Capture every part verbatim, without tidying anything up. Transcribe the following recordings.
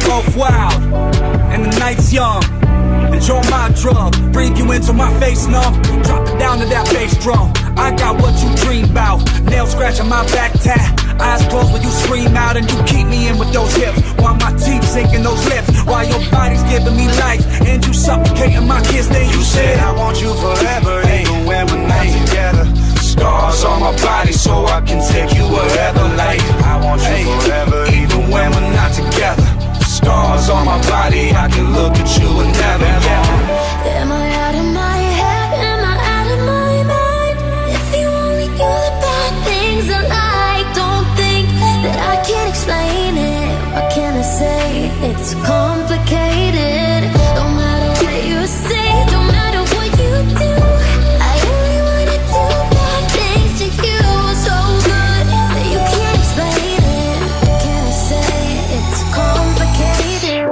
both wild, and the night's young. Enjoy my drug, breathe you into my face, numb. Drop it down to that bass drum. I got what you dream about. Nails scratching my back tat. Eyes closed when you scream out, and you keep me in with those hips, while my teeth sinking those lips, while your body's giving me life, and you suffocating my kiss. Then you said I want you forever, even when we're not together. Scars on my body so I can take you wherever. Like I want you forever, even when we're not together. Scars on my body, I can look at you and never get. Am I out of my head? Am I out of my mind? If you only knew the bad things I like, don't think that I can explain it. What can I say? It's complicated. No matter what you say, no matter what you do, I only wanna do bad things to you, so good that you can't explain it. What can I say? It's complicated.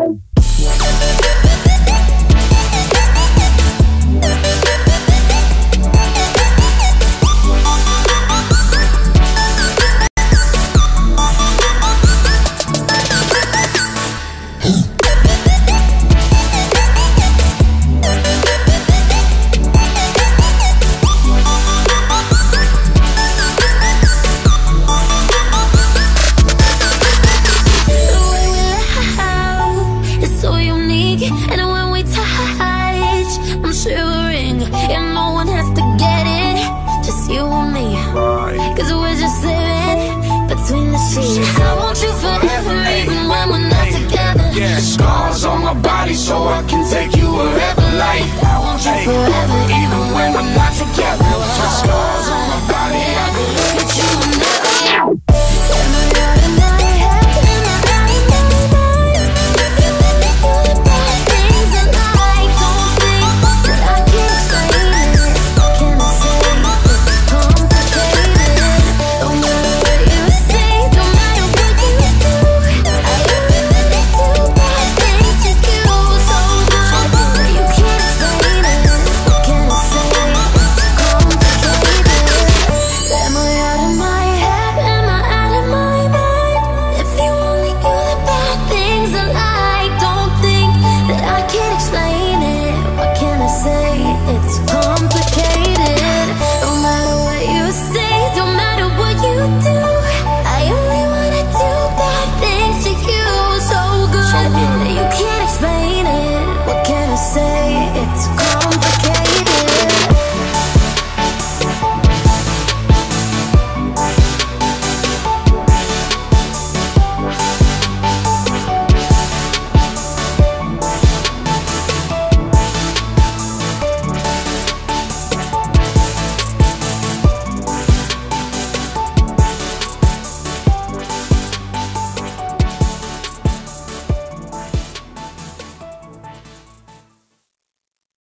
Scars on my body so I can take you wherever. Like I want you forever,